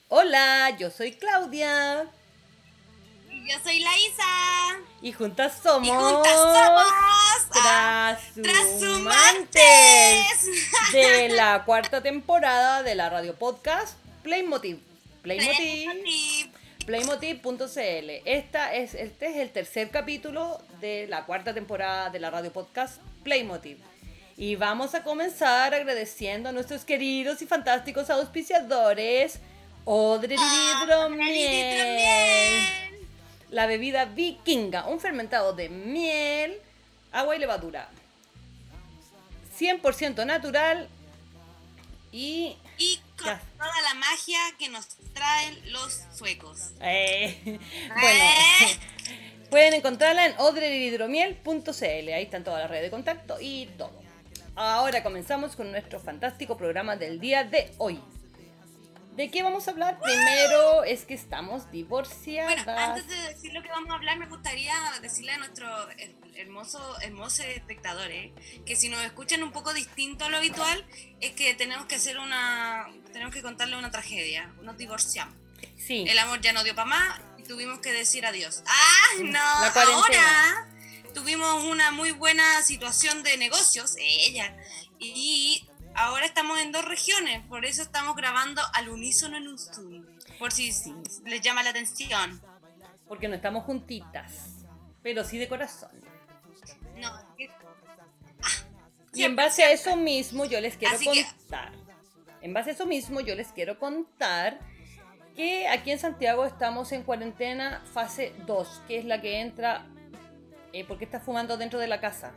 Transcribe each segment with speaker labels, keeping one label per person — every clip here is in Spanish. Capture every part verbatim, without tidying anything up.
Speaker 1: Hola, yo soy Claudia.
Speaker 2: Y yo soy la Isa.
Speaker 1: Y juntas somos...
Speaker 2: Y juntas somos...
Speaker 1: Trashumantes. De la cuarta temporada de la radio podcast Playmotiv. Playmotiv. Playmotiv punto c l. Esta es, este es el tercer capítulo de la cuarta temporada de la radio podcast Playmotiv. Y vamos a comenzar agradeciendo a nuestros queridos y fantásticos auspiciadores. Odre
Speaker 2: Oh,
Speaker 1: Hidromiel, la bebida vikinga, un fermentado de miel, agua y levadura, cien por ciento natural y...
Speaker 2: Y con
Speaker 1: ya.
Speaker 2: toda la magia que nos traen los suecos.
Speaker 1: Eh,
Speaker 2: ¿Eh?
Speaker 1: bueno, pueden encontrarla en odre hidromiel punto c l, ahí están todas las redes de contacto y todo. Ahora comenzamos con nuestro fantástico programa del día de hoy. ¿De qué vamos a hablar? Primero es que estamos divorciadas.
Speaker 2: Bueno, antes de decir lo que vamos a hablar, me gustaría decirle a nuestros hermosos hermosos espectadores que si nos escuchan un poco distinto a lo habitual, es que tenemos que hacer una... tenemos que contarle una tragedia. Nos divorciamos.
Speaker 1: Sí.
Speaker 2: El amor ya no dio para más y tuvimos que decir adiós. ¡Ah, no!
Speaker 1: La cuarentena.
Speaker 2: Ahora tuvimos una muy buena situación de negocios, ella, y... ahora estamos en dos regiones, por eso estamos grabando al unísono en un Zoom, por si sí. les llama la atención.
Speaker 1: Porque no estamos juntitas, pero sí de corazón.
Speaker 2: No.
Speaker 1: Ah, y en base a eso mismo yo les quiero
Speaker 2: Así
Speaker 1: contar. Que... En base a eso mismo yo les quiero contar que aquí en Santiago estamos en cuarentena fase dos, que es la que entra eh, porque estás fumando dentro de la casa.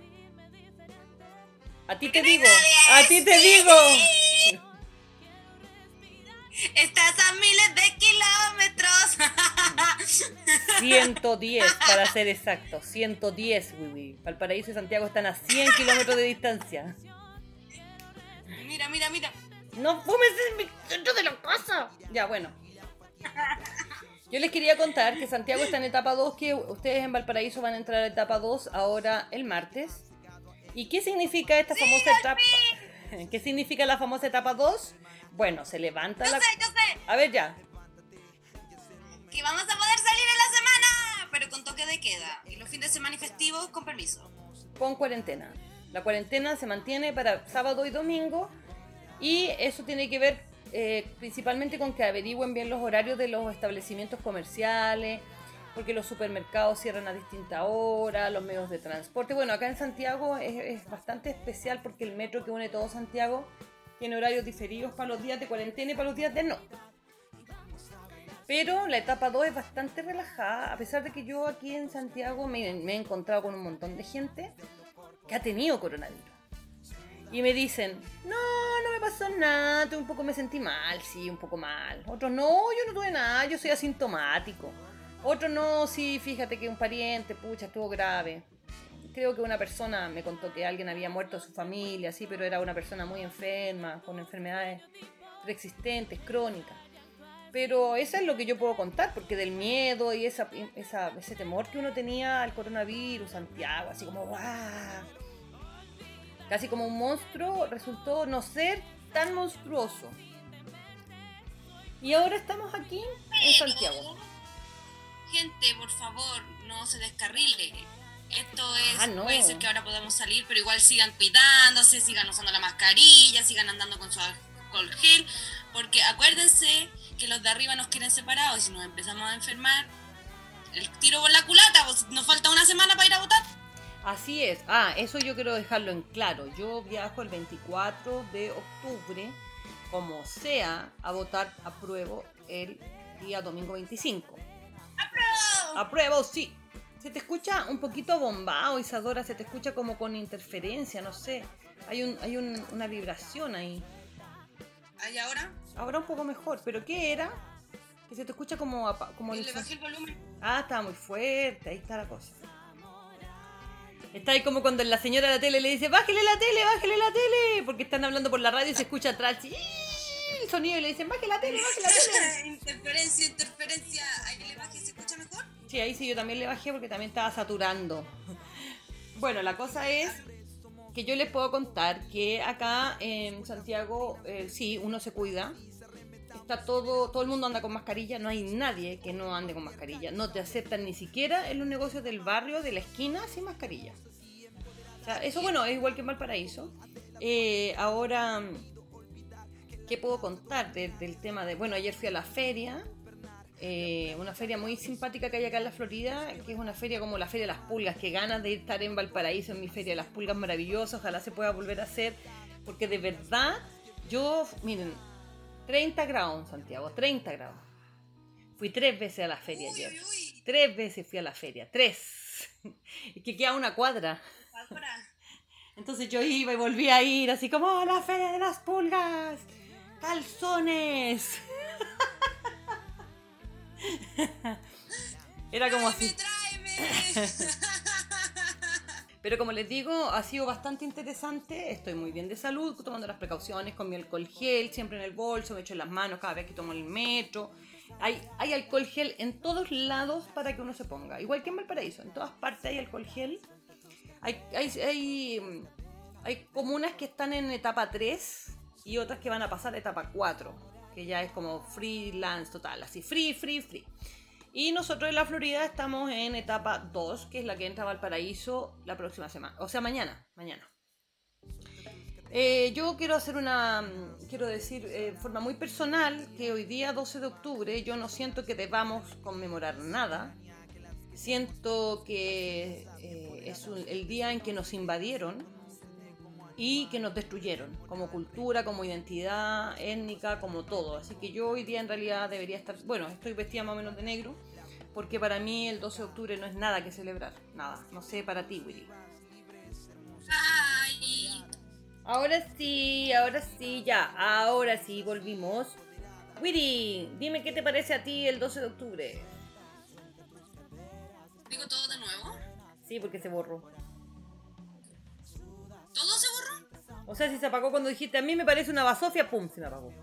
Speaker 1: A ti te digo, a ti te digo.
Speaker 2: Estás a miles de kilómetros.
Speaker 1: ciento diez para ser exacto, ciento diez, Wiwi. Valparaíso y Santiago están a cien kilómetros de distancia.
Speaker 2: Mira, mira, mira.
Speaker 1: No fumes en mi centro de la casa. Ya, bueno. Yo les quería contar que Santiago está en etapa dos, que ustedes en Valparaíso van a entrar a etapa dos ahora el martes. ¿Y qué significa esta famosa
Speaker 2: sí,
Speaker 1: etapa? Sí. ¿Qué significa la famosa etapa dos? Bueno, se levanta
Speaker 2: yo
Speaker 1: la...
Speaker 2: Yo sé, yo sé.
Speaker 1: A ver ya.
Speaker 2: Que vamos a poder salir en la semana, pero con toque de queda. Y los fines de semana y festivos con permiso.
Speaker 1: Con cuarentena. La cuarentena se mantiene para sábado y domingo. Y eso tiene que ver eh, principalmente con que averigüen bien los horarios de los establecimientos comerciales, porque los supermercados cierran a distinta hora, los medios de transporte. Bueno, acá en Santiago es, es bastante especial porque el metro que une todo Santiago tiene horarios diferidos para los días de cuarentena y para los días de no. Pero la etapa dos es bastante relajada, a pesar de que yo aquí en Santiago me, me he encontrado con un montón de gente que ha tenido coronavirus. Y me dicen, no, no me pasó nada, un poco me sentí mal, sí, un poco mal. Otros, no, yo no tuve nada, yo soy asintomático. Otro no, sí, fíjate que un pariente, pucha, estuvo grave. Creo que una persona me contó que alguien había muerto de su familia, sí, pero era una persona muy enferma, con enfermedades preexistentes, crónicas. Pero eso es lo que yo puedo contar, porque del miedo y esa, esa, ese temor que uno tenía al coronavirus, Santiago, así como ¡guau! Casi como un monstruo, resultó no ser tan monstruoso. Y ahora estamos aquí en Santiago.
Speaker 2: Gente, por favor, no se descarrile. Esto es,
Speaker 1: ah, no.
Speaker 2: puede ser que ahora podamos salir, pero igual sigan cuidándose, sigan usando la mascarilla, sigan andando con su alcohol gel, porque acuérdense que los de arriba nos quieren separados y si nos empezamos a enfermar, el tiro por la culata, pues nos falta una semana para ir a votar.
Speaker 1: Así es. Ah, eso yo quiero dejarlo en claro. Yo viajo el veinticuatro de octubre, como sea, a votar apruebo el día domingo veinticinco.
Speaker 2: ¡Apruebo!
Speaker 1: Apruebo, sí. Se te escucha un poquito bombado, Isadora, se te escucha como con interferencia, no sé. Hay un, hay un, una vibración ahí.
Speaker 2: ¿Ahí ahora?
Speaker 1: Ahora un poco mejor, pero ¿qué era? Que se te escucha como... como
Speaker 2: el... le bajé el volumen.
Speaker 1: Ah, estaba muy fuerte, ahí está la cosa. Está ahí como cuando la señora de la tele le dice, bájele la tele, bájele la tele, porque están hablando por la radio y se escucha atrás y el sonido y le dicen, baje la tele, baje la tele.
Speaker 2: Interferencia, interferencia. Ahí le bajé, ¿se escucha mejor?
Speaker 1: Sí, ahí sí yo también le bajé porque también estaba saturando. Bueno, la cosa es que yo les puedo contar que acá en Santiago, eh, sí, uno se cuida. está todo, todo el mundo anda con mascarilla, no hay nadie que no ande con mascarilla. No te aceptan ni siquiera en los negocios del barrio, de la esquina, sin mascarilla. O sea, eso bueno, es igual que en Valparaíso. Eh, ahora, ¿qué puedo contar de, del tema de...? Bueno, ayer fui a la feria, eh, una feria muy simpática que hay acá en la Florida, que es una feria como la Feria de las Pulgas, que ganas de estar en Valparaíso, en mi Feria de las Pulgas maravillosa, ojalá se pueda volver a hacer, porque de verdad, yo, miren, treinta grados en Santiago, treinta grados. Fui tres veces a la feria
Speaker 2: Uy,
Speaker 1: ayer.
Speaker 2: uy, uy.
Speaker 1: Tres veces fui a la feria, tres. Y que queda una cuadra.
Speaker 2: Bárbara.
Speaker 1: Entonces yo iba y volvía a ir, así como, ¡oh, la Feria de las Pulgas! ¡Calzones! Era como así.
Speaker 2: ¡Tráeme, tráeme!
Speaker 1: Pero como les digo, ha sido bastante interesante. Estoy muy bien de salud, tomando las precauciones con mi alcohol gel, siempre en el bolso, me echo en las manos cada vez que tomo el metro. Hay, hay alcohol gel en todos lados para que uno se ponga. Igual que en Valparaíso, en todas partes hay alcohol gel. Hay, hay, hay, hay comunas que están en etapa tres y otras que van a pasar a etapa cuatro, que ya es como freelance total, así free, free, free. Y nosotros en la Florida estamos en etapa dos, que es la que entra a Valparaíso la próxima semana, o sea, mañana, mañana. Eh, yo quiero hacer una, quiero decir de eh, forma muy personal que hoy día doce de octubre yo no siento que debamos conmemorar nada. Siento que eh, es un, el día en que nos invadieron y que nos destruyeron como cultura, como identidad étnica, como todo. Así que yo hoy día en realidad debería estar, bueno, estoy vestida más o menos de negro, porque para mí el doce de octubre no es nada que celebrar, nada. No sé para ti, Willy.
Speaker 2: Ay.
Speaker 1: Ahora sí, ahora sí, ya, ahora sí, volvimos. Willy, dime qué te parece a ti el doce de octubre.
Speaker 2: ¿Digo todo de nuevo?
Speaker 1: Sí, porque se borró.
Speaker 2: ¿Todo se borró?
Speaker 1: O sea, si se apagó cuando dijiste, a mí me parece una basofia, pum, se me apagó.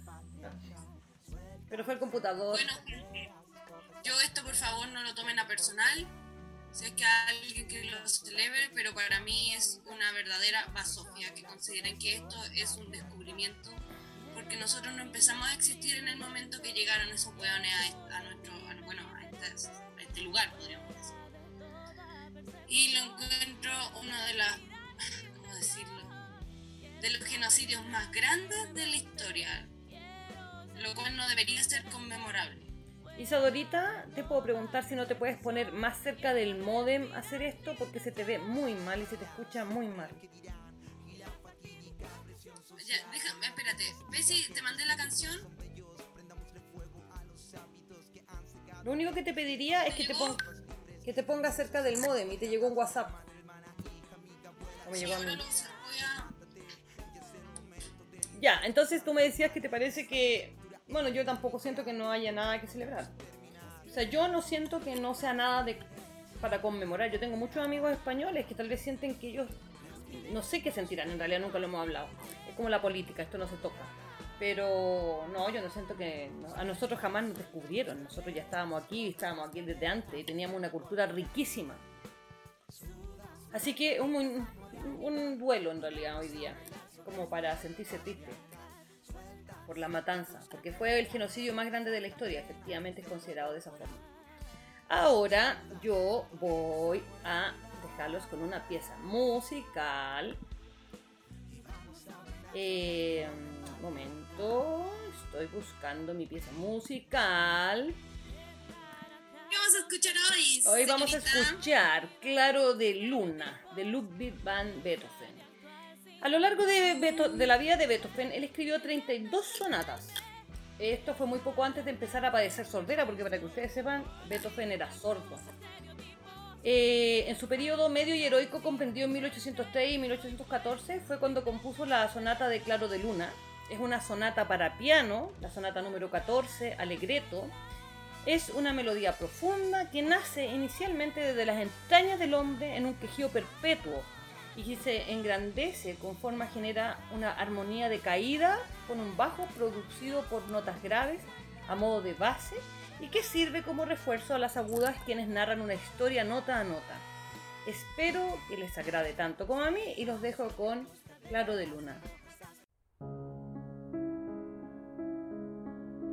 Speaker 1: Pero fue el computador.
Speaker 2: Bueno, gente, yo esto por favor no lo tomen a personal. Sé que hay alguien que lo celebre, pero para mí es una verdadera basofia que consideren que esto es un descubrimiento, porque nosotros no empezamos a existir en el momento que llegaron esos hueones a, a nuestro, a, bueno, a este, a este lugar, podríamos decir. Y lo encuentro uno de las, ¿cómo decirlo?, de los genocidios más grandes de la historia, lo cual no debería ser conmemorable.
Speaker 1: Isadorita, te puedo preguntar si no te puedes poner más cerca del módem a hacer esto, porque se te ve muy mal y se te escucha muy mal.
Speaker 2: Ya, déjame, espérate. ¿Ves si te mandé la canción?
Speaker 1: Lo único que te pediría es que te, pon- que te pongas cerca del módem y te llegó un WhatsApp. O me
Speaker 2: Sí,
Speaker 1: llegó a
Speaker 2: ahora
Speaker 1: mí.
Speaker 2: lo uso. Voy a...
Speaker 1: Ya, entonces tú me decías que te parece que... Bueno, yo tampoco siento que no haya nada que celebrar. O sea, yo no siento que no sea nada de para conmemorar. Yo tengo muchos amigos españoles que tal vez sienten que ellos... No sé qué sentirán, en realidad nunca lo hemos hablado. Es como la política, esto no se toca. Pero no, yo no siento que... no, a nosotros jamás nos descubrieron. Nosotros ya estábamos aquí, estábamos aquí desde antes y teníamos una cultura riquísima. Así que un, un, un duelo en realidad hoy día, como para sentirse triste por la matanza, porque fue el genocidio más grande de la historia, efectivamente es considerado de esa forma. Ahora yo voy a dejarlos con una pieza musical. Eh, un momento, estoy buscando mi pieza musical.
Speaker 2: ¿Qué vamos a escuchar hoy,
Speaker 1: Hoy vamos a
Speaker 2: señorita?
Speaker 1: escuchar Claro de Luna, de Ludwig van Beethoven. A lo largo de, Beto- de la vida de Beethoven, él escribió treinta y dos sonatas. Esto fue muy poco antes de empezar a padecer sordera, porque para que ustedes sepan, Beethoven era sordo. Eh, en su periodo medio y heroico, comprendido en mil ochocientos tres y mil ochocientos catorce, fue cuando compuso la sonata de Claro de Luna. Es una sonata para piano, la sonata número catorce, Allegretto. Es una melodía profunda que nace inicialmente desde las entrañas del hombre en un quejido perpetuo y que se engrandece conforme genera una armonía de caída con un bajo producido por notas graves a modo de base y que sirve como refuerzo a las agudas quienes narran una historia nota a nota. Espero que les agrade tanto como a mí y los dejo con Claro de Luna.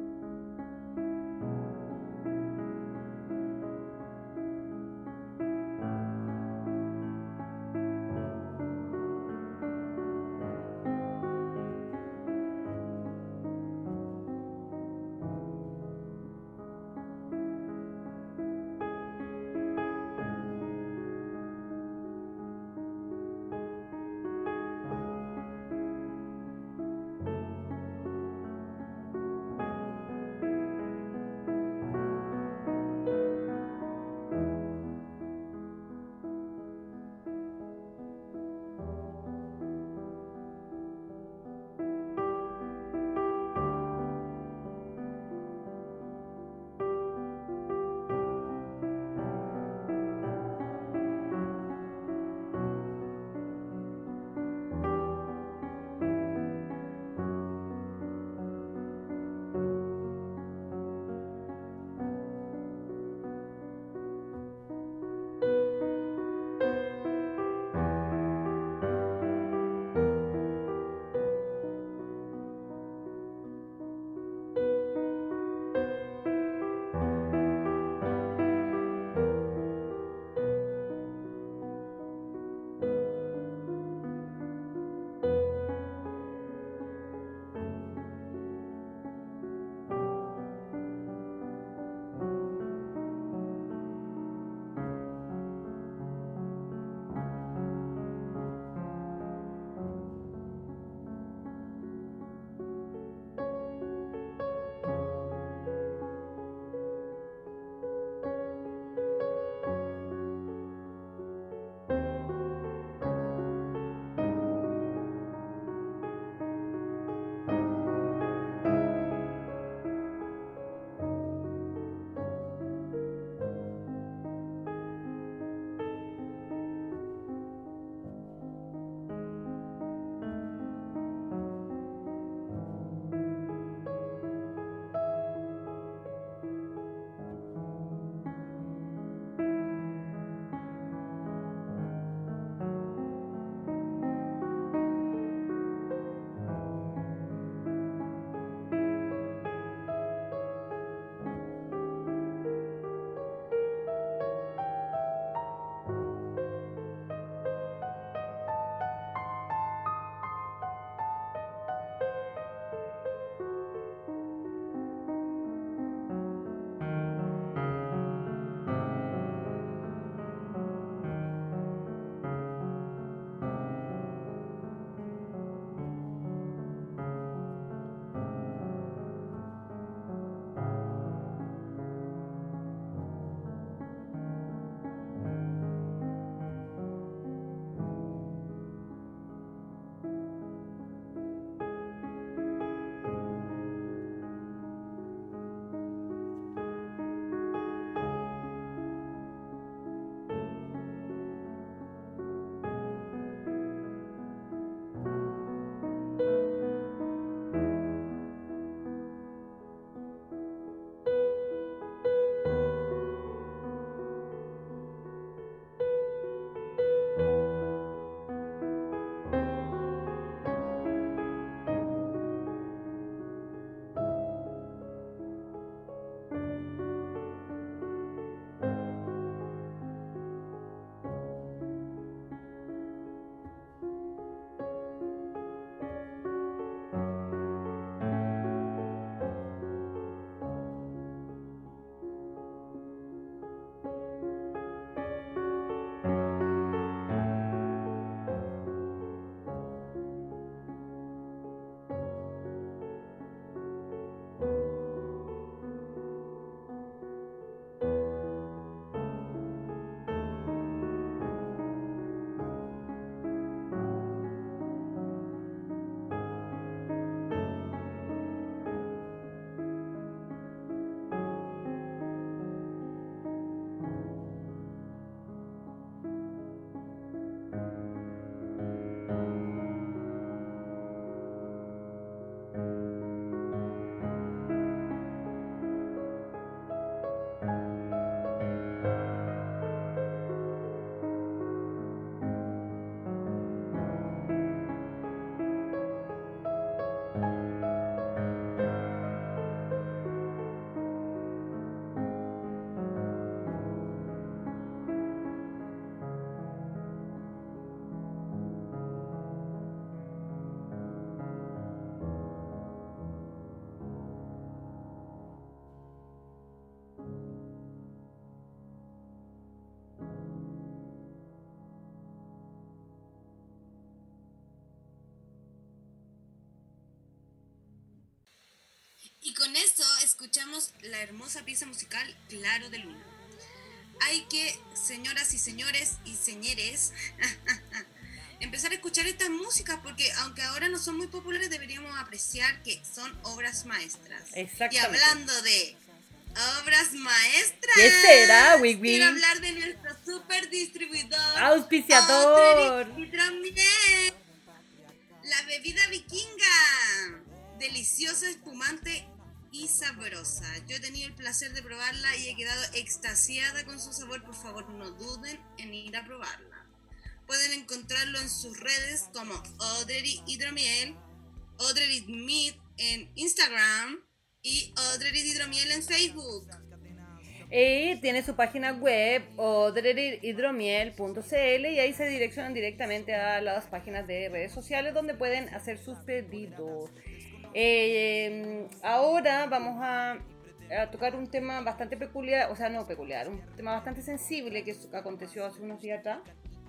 Speaker 2: Y con esto escuchamos la hermosa pieza musical Claro de Luna. Hay que, señoras y señores y señores, empezar a escuchar estas músicas porque aunque ahora no son muy populares, deberíamos apreciar que son obras maestras.
Speaker 1: Exactamente.
Speaker 2: Y hablando de obras maestras,
Speaker 1: ¿Qué será, Wigwi?
Speaker 2: quiero hablar de nuestro super distribuidor,
Speaker 1: auspiciador,
Speaker 2: Hidromiel, la bebida vikinga, deliciosa, espumante y sabrosa. Yo he tenido el placer de probarla y he quedado extasiada con su sabor. Por favor, no duden en ir a probarla. Pueden encontrarlo en sus redes como Odrerid Hidromiel, Odrerid Mead en Instagram y Odrerid Hidromiel en Facebook.
Speaker 1: Y tiene su página web odrerid hidromiel punto c l y ahí se direccionan directamente a las páginas de redes sociales donde pueden hacer sus pedidos. Eh, ahora vamos a, a tocar un tema bastante peculiar, o sea, no peculiar, un tema bastante sensible que aconteció hace unos días atrás,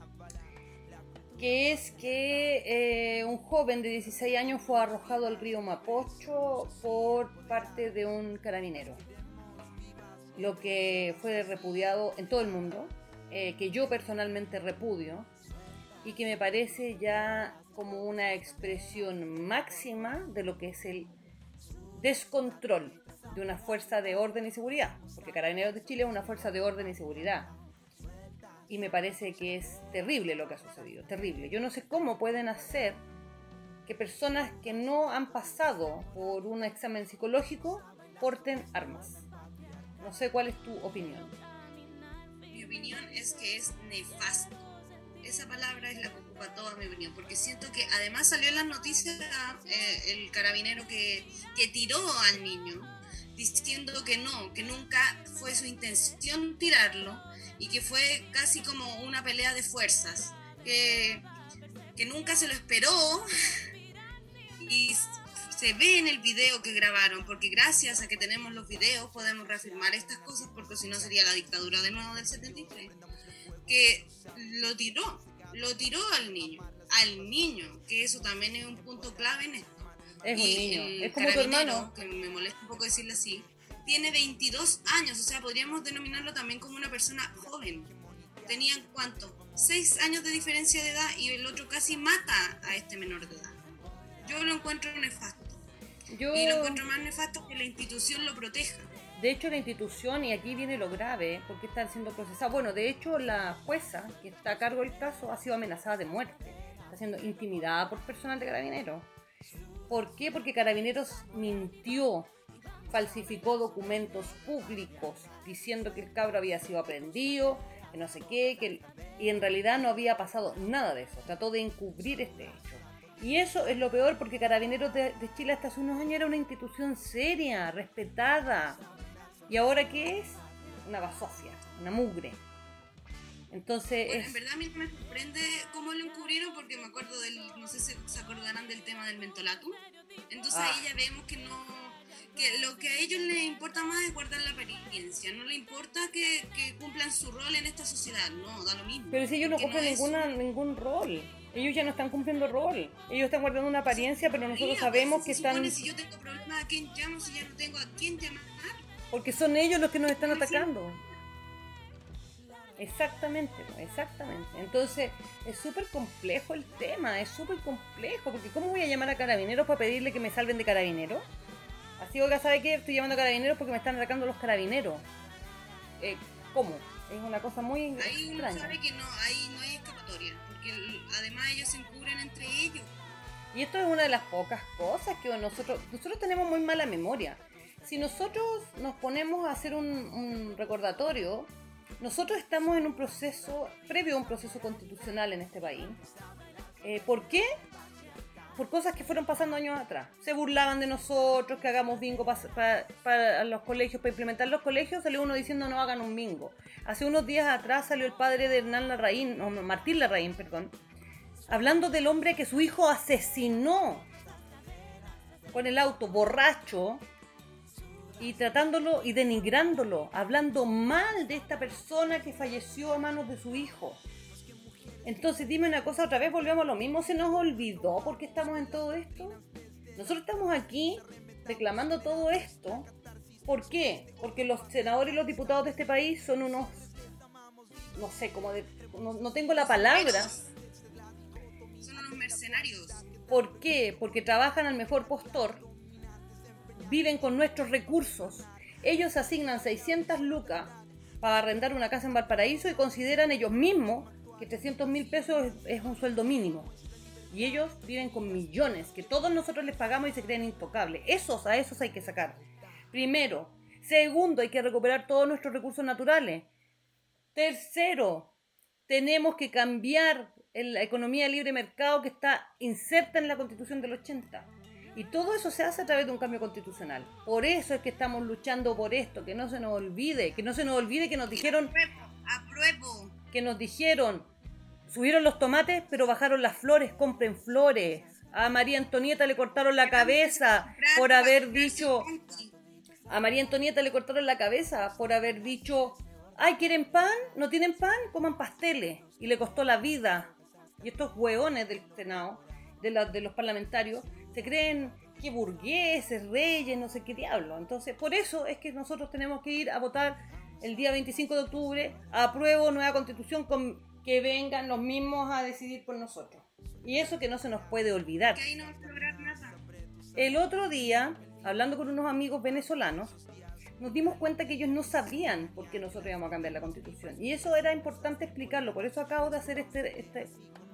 Speaker 1: que es que eh, un joven de dieciséis años fue arrojado al río Mapocho por parte de un carabinero, lo que fue repudiado en todo el mundo, eh, que yo personalmente repudio y que me parece ya como una expresión máxima de lo que es el descontrol de una fuerza de orden y seguridad, porque Carabineros de Chile es una fuerza de orden y seguridad, y me parece que es terrible lo que ha sucedido, terrible. Yo no sé cómo pueden hacer que personas que no han pasado por un examen psicológico porten armas. No sé cuál es tu opinión.
Speaker 2: Mi opinión es que es nefasto. Esa palabra es la que ocupa toda mi opinión, porque siento que además salió en las noticias eh, el carabinero que, que tiró al niño, diciendo que no, que nunca fue su intención tirarlo y que fue casi como una pelea de fuerzas, que, que nunca se lo esperó y se ve en el video que grabaron, porque gracias a que tenemos los videos podemos reafirmar estas cosas, porque si no sería la dictadura de nuevo del setenta y tres. Que lo tiró, lo tiró al niño, al niño, que eso también es un punto clave en esto.
Speaker 1: Es un
Speaker 2: y
Speaker 1: niño, es como tu hermano.
Speaker 2: Que me molesta un poco decirle así, tiene veintidós años, o sea, podríamos denominarlo también como una persona joven. Tenían, ¿cuánto? seis años de diferencia de edad y el otro casi mata a este menor de edad. Yo lo encuentro nefasto. Yo... Y lo encuentro más nefasto que la institución lo proteja.
Speaker 1: De hecho, la institución, y aquí viene lo grave, porque están siendo procesados. Bueno, de hecho, la jueza que está a cargo del caso ha sido amenazada de muerte. Está siendo intimidada por personal de Carabineros. ¿Por qué? Porque Carabineros mintió, falsificó documentos públicos diciendo que el cabro había sido aprehendido, que no sé qué, que y en realidad no había pasado nada de eso. Trató de encubrir este hecho. Y eso es lo peor, porque Carabineros de, de Chile hasta hace unos años era una institución seria, respetada. ¿Y ahora qué es? Una basofia, una mugre. Entonces
Speaker 2: bueno,
Speaker 1: es...
Speaker 2: en verdad a mí me sorprende cómo lo encubrieron, porque me acuerdo del, no sé si se acordarán del tema del mentolatum. Entonces ah. ahí ya vemos que no, que lo que a ellos les importa más es guardar la apariencia, no les importa que, que cumplan su rol en esta sociedad, no, da lo mismo.
Speaker 1: Pero si ellos no cumplen no ninguna, es... ningún rol, ellos ya no están cumpliendo rol, ellos están guardando una apariencia, pero nosotros sí, sabemos pues, que están...
Speaker 2: Supone, si yo tengo problemas, ¿a quién llamo? Si ya no tengo a quién llamar.
Speaker 1: Porque son ellos los que nos están atacando. Exactamente, exactamente. Entonces, es súper complejo el tema, es súper complejo, porque ¿cómo voy a llamar a Carabineros para pedirle que me salven de Carabineros? Así que, ¿sabe qué? Estoy llamando a Carabineros porque me están atacando los Carabineros. Eh, ¿Cómo? Es una cosa muy
Speaker 2: ahí
Speaker 1: extraña.
Speaker 2: Uno sabe que no, ahí no hay escapatoria, porque además ellos se encubren entre ellos.
Speaker 1: Y esto es una de las pocas cosas que nosotros, nosotros tenemos muy mala memoria. Si nosotros nos ponemos a hacer un, un recordatorio, nosotros estamos en un proceso, previo a un proceso constitucional en este país. Eh, ¿Por qué? Por cosas que fueron pasando años atrás. Se burlaban de nosotros, que hagamos bingo para pa, pa los colegios, para implementar los colegios, salió uno diciendo no hagan un bingo. Hace unos días atrás salió el padre de Hernán Larraín, no, Martín Larraín, perdón, hablando del hombre que su hijo asesinó con el auto, borracho, y tratándolo y denigrándolo, hablando mal de esta persona que falleció a manos de su hijo. Entonces dime una cosa, otra vez volvemos a lo mismo, ¿se nos olvidó por qué estamos en todo esto? Nosotros estamos aquí reclamando todo esto. ¿Por qué? Porque los senadores y los diputados de este país son unos, no sé, como de, no, no tengo la palabra.
Speaker 2: Son unos mercenarios.
Speaker 1: ¿Por qué? Porque trabajan al mejor postor, viven con nuestros recursos. Ellos asignan seiscientas lucas para arrendar una casa en Valparaíso y consideran ellos mismos que trescientos mil pesos es, es un sueldo mínimo. Y ellos viven con millones, que todos nosotros les pagamos y se creen intocables. Esos, a esos hay que sacar. Primero. Segundo, hay que recuperar todos nuestros recursos naturales. Tercero, tenemos que cambiar la economía de libre mercado que está inserta en la Constitución del ochenta. Y todo eso se hace a través de un cambio constitucional. Por eso es que estamos luchando por esto, que no se nos olvide, que no se nos olvide que nos dijeron...
Speaker 2: Apruebo.
Speaker 1: Que nos dijeron, subieron los tomates, pero bajaron las flores, compren flores. A María Antonieta le cortaron la cabeza por haber dicho... A María Antonieta le cortaron la cabeza por haber dicho... Ay, ¿quieren pan? ¿No tienen pan? Coman pasteles. Y le costó la vida. Y estos hueones del Senado, de, la, de los parlamentarios, se creen que burgueses, reyes, no sé qué diablo. Entonces, por eso es que nosotros tenemos que ir a votar el día veinticinco de octubre, apruebo nueva constitución, con que vengan los mismos a decidir por nosotros. Y eso que no se nos puede olvidar.
Speaker 2: Que ahí no va a lograr nada.
Speaker 1: El otro día, hablando con unos amigos venezolanos, nos dimos cuenta que ellos no sabían por qué nosotros íbamos a cambiar la constitución. Y eso era importante explicarlo. Por eso acabo de hacer este, este,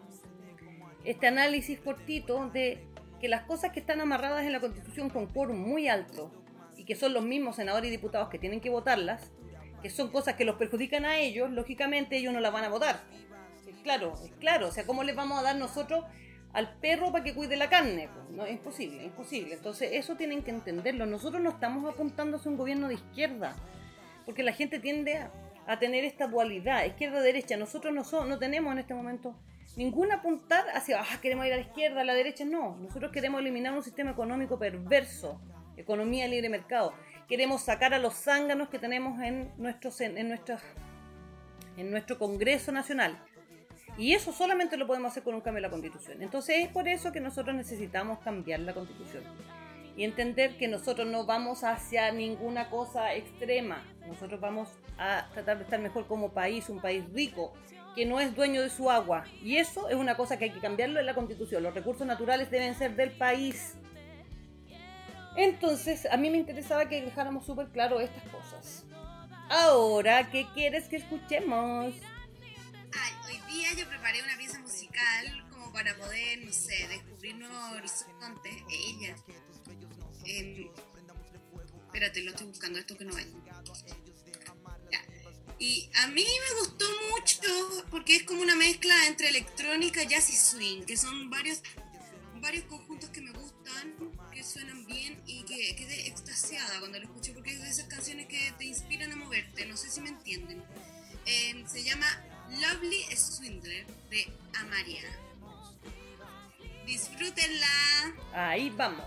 Speaker 1: este análisis cortito de que las cosas que están amarradas en la constitución con quórum muy alto y que son los mismos senadores y diputados que tienen que votarlas, que son cosas que los perjudican a ellos, lógicamente ellos no las van a votar. Es claro, es claro. O sea, ¿cómo les vamos a dar nosotros al perro para que cuide la carne? Pues no, es imposible, es imposible. Entonces eso tienen que entenderlo. Nosotros no estamos apuntando hacia un gobierno de izquierda, porque la gente tiende a, a tener esta dualidad, izquierda-derecha. Nosotros no, so, no tenemos en este momento ningún apuntar hacia, ah, queremos ir a la izquierda, a la derecha. No, nosotros queremos eliminar un sistema económico perverso, economía de libre mercado. Queremos sacar a los zánganos que tenemos en, nuestros, en, en, nuestros, en nuestro Congreso Nacional. Y eso solamente lo podemos hacer con un cambio de la Constitución. Entonces es por eso que nosotros necesitamos cambiar la Constitución. Y entender que nosotros no vamos hacia ninguna cosa extrema. Nosotros vamos a tratar de estar mejor como país, un país rico, que no es dueño de su agua. Y eso es una cosa que hay que cambiarlo en la Constitución. Los recursos naturales deben ser del país. Entonces, a mí me interesaba que dejáramos súper claro estas cosas. Ahora, ¿qué quieres que escuchemos?
Speaker 2: Ay, hoy día yo preparé una pieza musical como para poder, no sé, descubrir nuevos horizontes. Ella. Eh, espérate, lo estoy buscando, esto que no hay. Ya. Y a mí me gustó mucho porque es como una mezcla entre electrónica, jazz y swing, que son varios, varios conjuntos que me gustan, que suenan bien y que quedé extasiada cuando lo escuché porque es de esas canciones que te inspiran a moverte, no sé si me entienden. Eh, se llama Lovely Swindler de Amaria. Disfrútenla.
Speaker 1: Ahí vamos.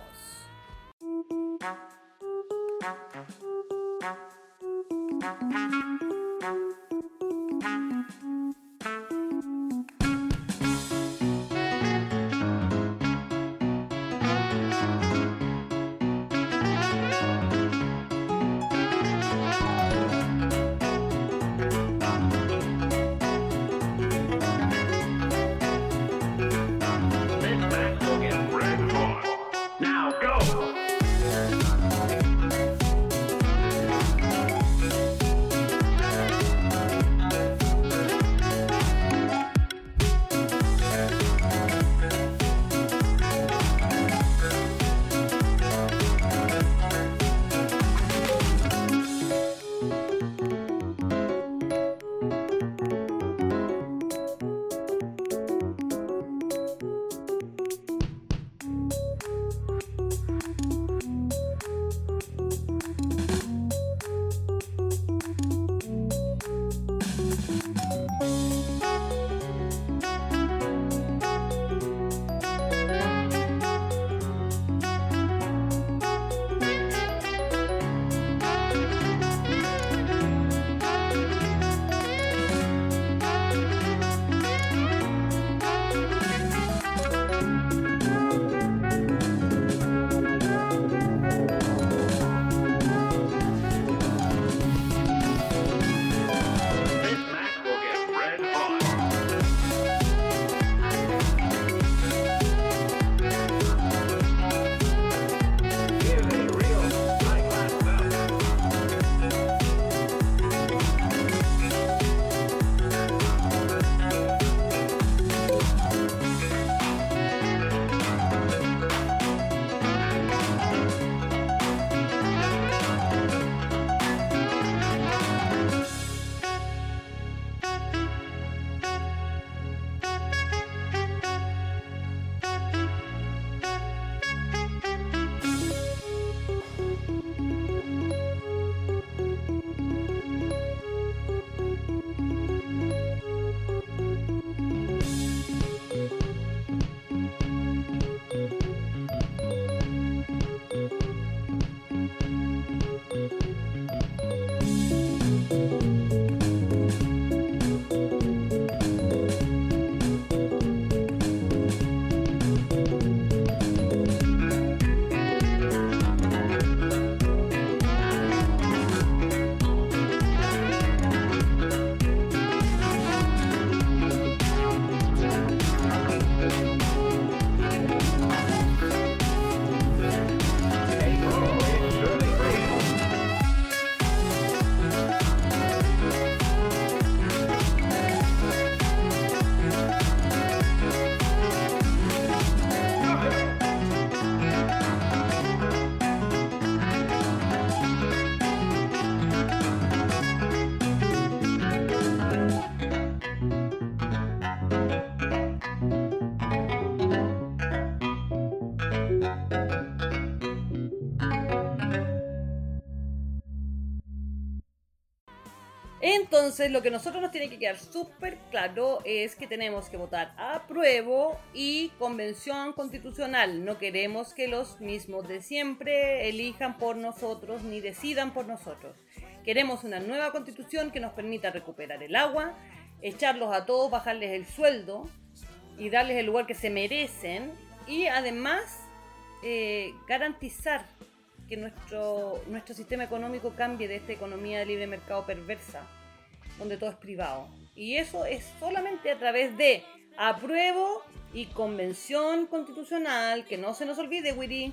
Speaker 1: Entonces, lo que a nosotros nos tiene que quedar súper claro es que tenemos que votar apruebo y convención constitucional. No queremos que los mismos de siempre elijan por nosotros ni decidan por nosotros. Queremos una nueva constitución que nos permita recuperar el agua, echarlos a todos, bajarles el sueldo y darles el lugar que se merecen y además eh, garantizar que nuestro, nuestro sistema económico cambie de esta economía de libre mercado perversa, donde todo es privado. Y eso es solamente a través de apruebo y convención constitucional, que no se nos olvide, Wiri.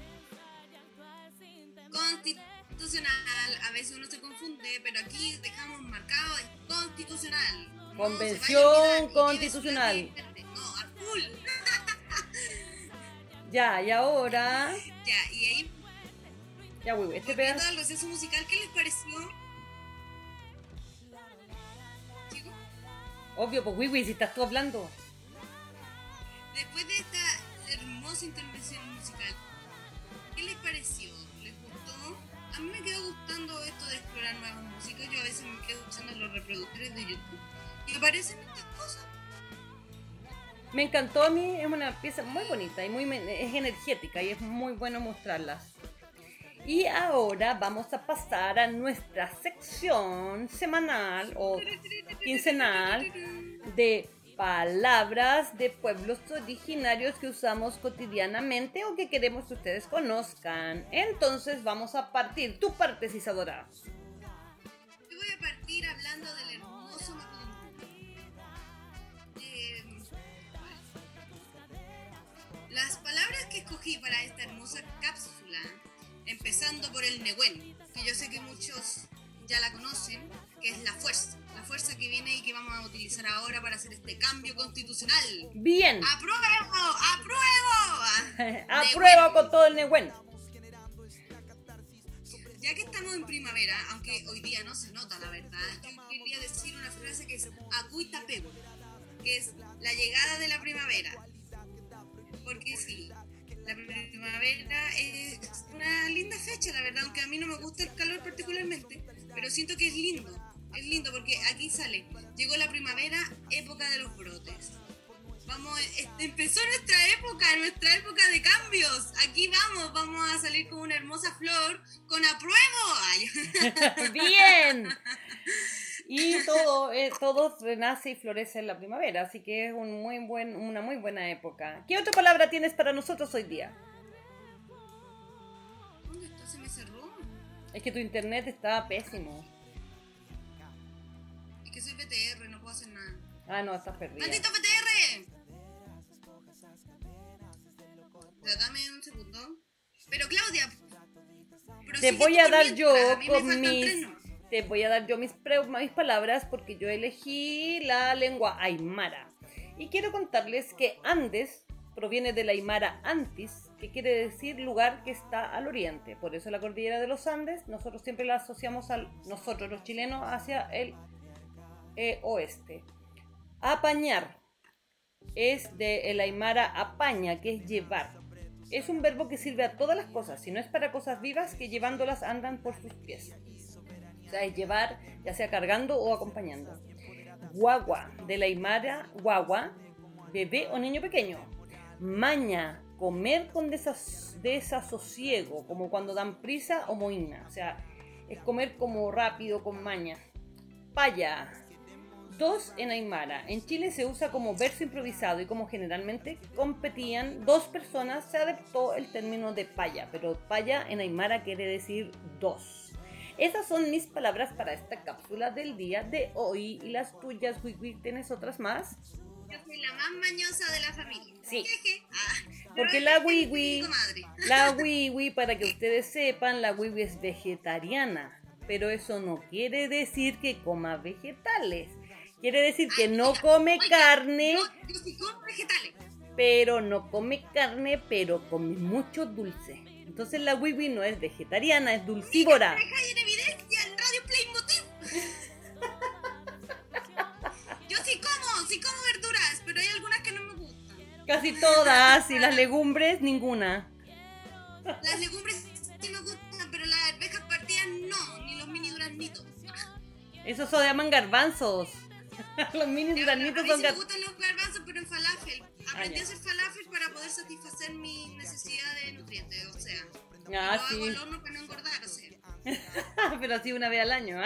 Speaker 2: Constitucional, a veces uno se confunde, pero aquí dejamos marcado es constitucional.
Speaker 1: Convención
Speaker 2: no
Speaker 1: constitucional.
Speaker 2: No, a full.
Speaker 1: Ya, y ahora...
Speaker 2: Ya, y ahí...
Speaker 1: Ya, Wiri, este
Speaker 2: Volviendo
Speaker 1: pedazo...
Speaker 2: al receso musical, ¿qué les pareció? ¿Chicos?
Speaker 1: Obvio, pues Wiri, si estás tú hablando.
Speaker 2: Después de esta hermosa intervención musical, ¿qué les pareció? ¿Les gustó? A mí me quedó gustando esto de explorar nuevas músicas. Yo a veces me quedo escuchando los reproductores de YouTube y aparecen estas cosas.
Speaker 1: Me encantó a mí, es una pieza muy bonita y muy es energética y es muy bueno mostrarlas. Y ahora vamos a pasar a nuestra sección semanal o quincenal de palabras de pueblos originarios que usamos cotidianamente o que queremos que ustedes conozcan. Entonces vamos a partir. Tu parte, Isadora.
Speaker 2: Yo voy a partir hablando del hermoso Mapudungun. Eh, las palabras que escogí para esta hermosa cápsula, empezando por el Nehuen, que yo sé que muchos ya la conocen, que es la fuerza. La fuerza que viene y que vamos a utilizar ahora para hacer este cambio constitucional.
Speaker 1: Bien.
Speaker 2: ¡Apruebo! ¡Apruebo!
Speaker 1: ¡Apruebo con todo el Nehuen!
Speaker 2: Ya que estamos en primavera, aunque hoy día no se nota la verdad, yo quería decir una frase que es Acuitapego, que es la llegada de la primavera. Porque sí, la primavera es una linda fecha, la verdad, aunque a mí no me gusta el calor particularmente, pero siento que es lindo, es lindo porque aquí sale, llegó la primavera, época de los brotes. Vamos, empezó nuestra época, nuestra época de cambios. Aquí vamos, vamos a salir con una hermosa flor, con apruebo.
Speaker 1: Bien. Y todo, eh, todo renace y florece en la primavera, así que es un muy buen, una muy buena época. ¿Qué otra palabra tienes para nosotros hoy día?
Speaker 2: ¿Dónde está? Se me cerró.
Speaker 1: Es que tu internet está pésimo.
Speaker 2: Es que soy B T R, no puedo hacer nada.
Speaker 1: Ah, no, estás perdida.
Speaker 2: ¡Maldito B T R! Ya, dame un segundo. Pero Claudia,
Speaker 1: te voy a dar yo
Speaker 2: a
Speaker 1: con mis... Te voy a dar yo mis, pre- mis palabras porque yo elegí la lengua aymara. Y quiero contarles que Andes proviene de la aymara Antis, que quiere decir lugar que está al oriente. Por eso la cordillera de los Andes, nosotros siempre la asociamos, a nosotros los chilenos, hacia el eh, oeste. Apañar es de el aymara apaña, que es llevar. Es un verbo que sirve a todas las cosas, si no es para cosas vivas, que llevándolas andan por sus pies. O sea, es llevar, ya sea cargando o acompañando. Guagua, de la aymara guagua, bebé o niño pequeño. Maña, comer con desas- desasosiego, como cuando dan prisa o mohina. O sea, es comer como rápido, con maña. Paya, dos en aymara. En Chile se usa como verso improvisado y como generalmente competían dos personas, se adoptó el término de paya, pero paya en aymara quiere decir dos. Esas son mis palabras para esta cápsula del día de hoy. ¿Y las tuyas, Wiwi? ¿Tienes otras más?
Speaker 2: Yo soy la más mañosa de la familia.
Speaker 1: Sí.
Speaker 2: Ah,
Speaker 1: porque la Wiwi, la Wiwi, para que ustedes sepan, la Wiwi es vegetariana. Pero eso no quiere decir que coma vegetales. Quiere decir que
Speaker 2: Ay,
Speaker 1: no
Speaker 2: oiga,
Speaker 1: come
Speaker 2: oiga,
Speaker 1: carne.
Speaker 2: Yo, yo sí como vegetales.
Speaker 1: Pero no come carne, pero come mucho dulce. Entonces la Wiwi no es vegetariana, es dulcívora.
Speaker 2: Deja en evidencia en Radio Playmotiv. Yo sí como, sí como verduras, pero hay algunas que no me gustan.
Speaker 1: Casi todas, y las legumbres, ninguna.
Speaker 2: Las legumbres sí me gustan, pero las arvejas partidas no, ni los mini duraznitos.
Speaker 1: Esos se llaman garbanzos. Los mini
Speaker 2: Ya,
Speaker 1: granitos
Speaker 2: a mí
Speaker 1: son
Speaker 2: sí me
Speaker 1: gar...
Speaker 2: gustan los garbanzos, pero en falafel. Aprendí
Speaker 1: ya.
Speaker 2: a hacer falafel para poder satisfacer mi necesidad de nutrientes, o sea.
Speaker 1: Ah,
Speaker 2: lo
Speaker 1: sí.
Speaker 2: hago al horno para no engordar, o sea.
Speaker 1: Pero así una vez al año.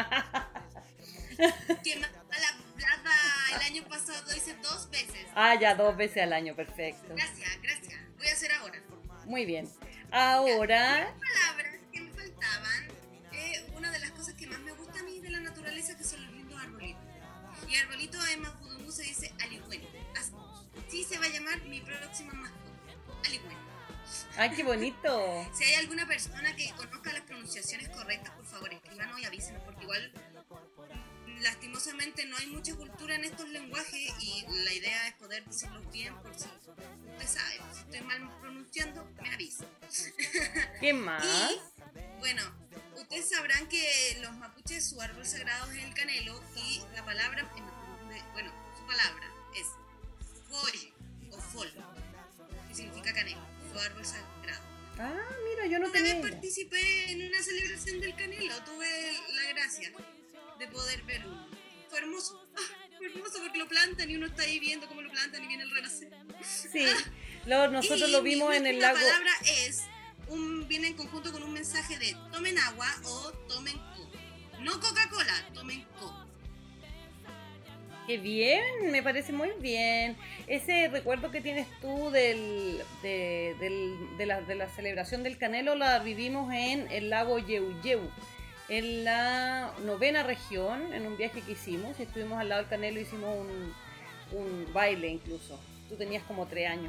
Speaker 2: Que mala plata, el año pasado lo hice dos veces.
Speaker 1: Ah, ya, dos veces al año, perfecto.
Speaker 2: Gracias, gracias. Voy a hacer ahora.
Speaker 1: Muy bien. Ahora,
Speaker 2: Las palabras que me faltaban, eh, una de las cosas que más me gusta a mí de la naturaleza que son los lindos arbolitos. Y arbolito en mapudungún se dice aligüen. Así se va a llamar mi próxima mascota, aligüen.
Speaker 1: ¡ay, qué bonito!
Speaker 2: Si hay alguna persona que conozca las pronunciaciones correctas, por favor escríbanos y avísenos, porque igual lastimosamente no hay mucha cultura en estos lenguajes y la idea es poder decirlos bien por si usted sabe, si estoy mal pronunciando, me avisa.
Speaker 1: ¿Qué más?
Speaker 2: Y bueno, ustedes sabrán que los mapuches su árbol sagrado es el canelo y la palabra, bueno, su palabra es foy o fol, que significa canelo, su árbol sagrado.
Speaker 1: Ah, mira, yo no
Speaker 2: Una vez
Speaker 1: tenía idea.
Speaker 2: participé en una celebración del canelo, tuve la gracia de poder ver uno. Fue hermoso, ah, fue hermoso porque lo plantan y uno está ahí viendo cómo lo plantan y viene el renacer.
Speaker 1: Sí, lo- nosotros
Speaker 2: Y
Speaker 1: lo vimos
Speaker 2: mi
Speaker 1: en el
Speaker 2: última
Speaker 1: lago.
Speaker 2: palabra es, un, viene en conjunto con un mensaje de tomen agua o tomen co. No Coca-Cola, tomen co.
Speaker 1: ¡Qué bien! Me parece muy bien. Ese recuerdo que tienes tú del, de, del- de la, de la celebración del Canelo la vivimos en el lago Yeuyeu, en la novena región, en un viaje que hicimos. Estuvimos al lado del Canelo, hicimos un, un baile incluso. Tú tenías como tres años.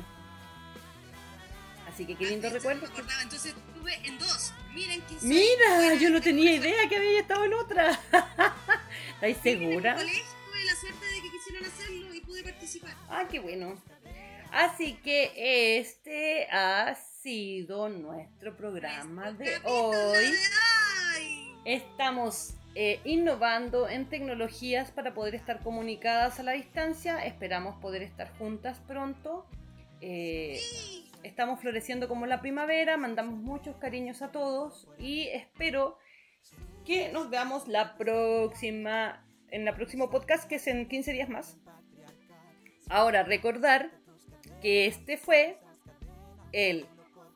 Speaker 1: Así que qué lindo
Speaker 2: Ah,
Speaker 1: recuerdo.
Speaker 2: no me acordaba, entonces estuve en dos. Miren que soy
Speaker 1: Mira,
Speaker 2: buena
Speaker 1: yo no
Speaker 2: en
Speaker 1: tenía
Speaker 2: cosas.
Speaker 1: idea que había estado en otra. ¿Estáis
Speaker 2: Sí, en el
Speaker 1: segura?
Speaker 2: colegio tuve la suerte de que quisieron hacerlo y pude participar.
Speaker 1: Ah, qué bueno. Así que este ha sido nuestro programa de
Speaker 2: Capítulo
Speaker 1: hoy.
Speaker 2: de hoy.
Speaker 1: Estamos eh, innovando en tecnologías para poder estar comunicadas a la distancia. Esperamos poder estar juntas pronto. Eh,
Speaker 2: Sí.
Speaker 1: estamos floreciendo como la primavera. Mandamos muchos cariños a todos y espero que nos veamos la próxima, en el próximo podcast, que es en quince días más. Ahora, recordar que este fue el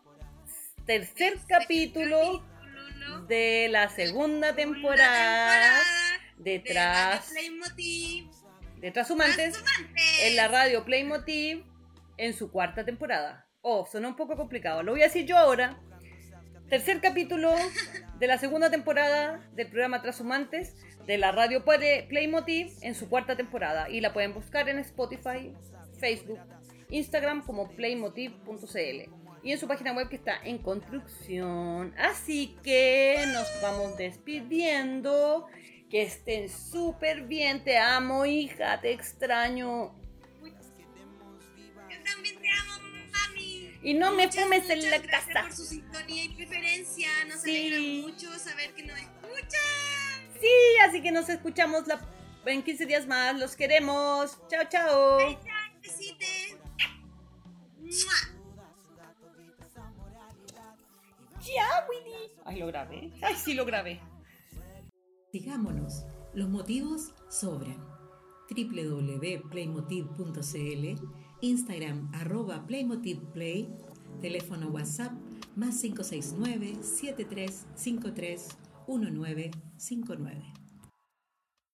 Speaker 1: tercer
Speaker 2: Este
Speaker 1: capítulo
Speaker 2: capítulo
Speaker 1: de la segunda
Speaker 2: Segunda
Speaker 1: temporada de
Speaker 2: de Radio
Speaker 1: Tras-
Speaker 2: Playmotiv.
Speaker 1: de Trashumantes
Speaker 2: Trashumantes.
Speaker 1: en la radio Playmotiv en su cuarta temporada. Oh, sonó un poco complicado, lo voy a decir yo ahora. Tercer capítulo de la segunda temporada del programa Trashumantes de la radio Play- Playmotiv en su cuarta temporada. Y la pueden buscar en Spotify, Facebook, Instagram como playmotiv punto cl y en su página web que está en construcción. Así que nos vamos despidiendo. Que estén súper bien. Te amo, hija, te extraño.
Speaker 2: Yo también te amo, mami.
Speaker 1: Y no me
Speaker 2: Muchas,
Speaker 1: fumes en
Speaker 2: muchas
Speaker 1: la
Speaker 2: gracias
Speaker 1: casa.
Speaker 2: por su sintonía y preferencia. Nos
Speaker 1: Sí.
Speaker 2: alegra mucho saber que nos escuchan.
Speaker 1: Sí, así que nos escuchamos la... en quince días más. Los queremos. Chao, chao.
Speaker 2: Besite. ¡Mua!
Speaker 1: Ya, Willy. Ay, lo grabé. Ay, sí, lo grabé.
Speaker 3: Sigámonos, los motivos sobran. doble u doble u doble u punto playmotiv punto cl, Instagram arroba playmotivplay, teléfono WhatsApp más cinco seis nueve, siete tres cinco tres, uno nueve cinco nueve.